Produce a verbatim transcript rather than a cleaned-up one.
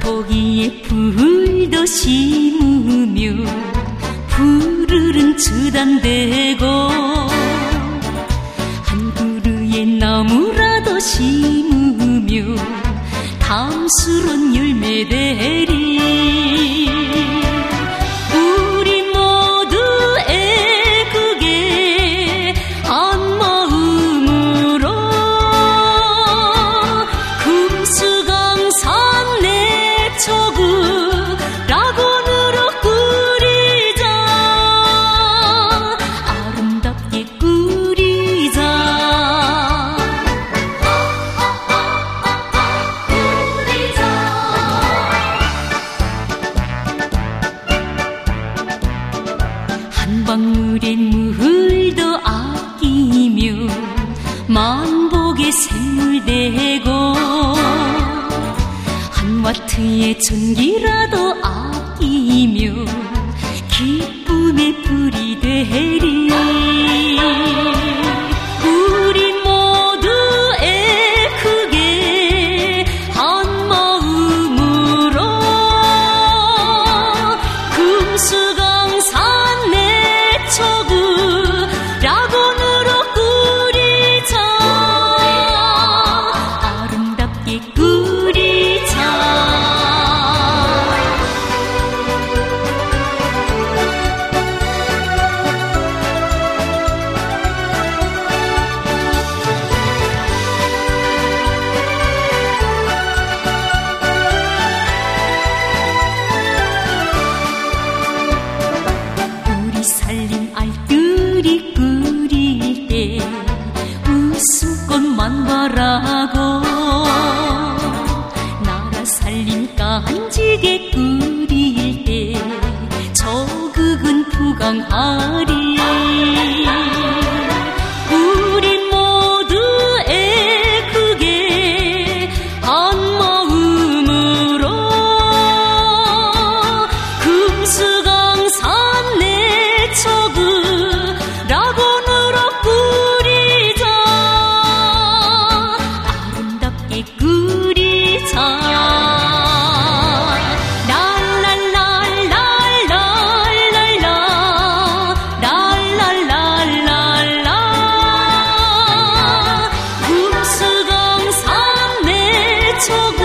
거기에 불도 심으며 푸르른 주단되고 한 그루에 나무라도 심으며 담수론 열매되리. 우리 모두 애국에 한 마음으로 금수강산 내초구 락원으로 꾸리자. 아름답게 꾸리자. 한 방울의 물도 아끼며 만복의 샘물되고 한 와트의 전기라도 아끼며 기쁨의 불이 되리. 우리 모두 애크게 한 마음으로 금수강산 내초구 락원으로 꾸리자. 아름답게 꾸리자. 우리 살림 알뜰히 끓일 때 웃음꽃만 바라고 나라 살림 깐지게 끓일 때 저극은 부강하리. 우리 모두 애크게 한 마음으로 금수강산 내초구 락원으로 꾸리자. 아름답게 꾸리자. 랄랄랄랄랄랄라 랄랄랄랄랄라 금수강산 내초구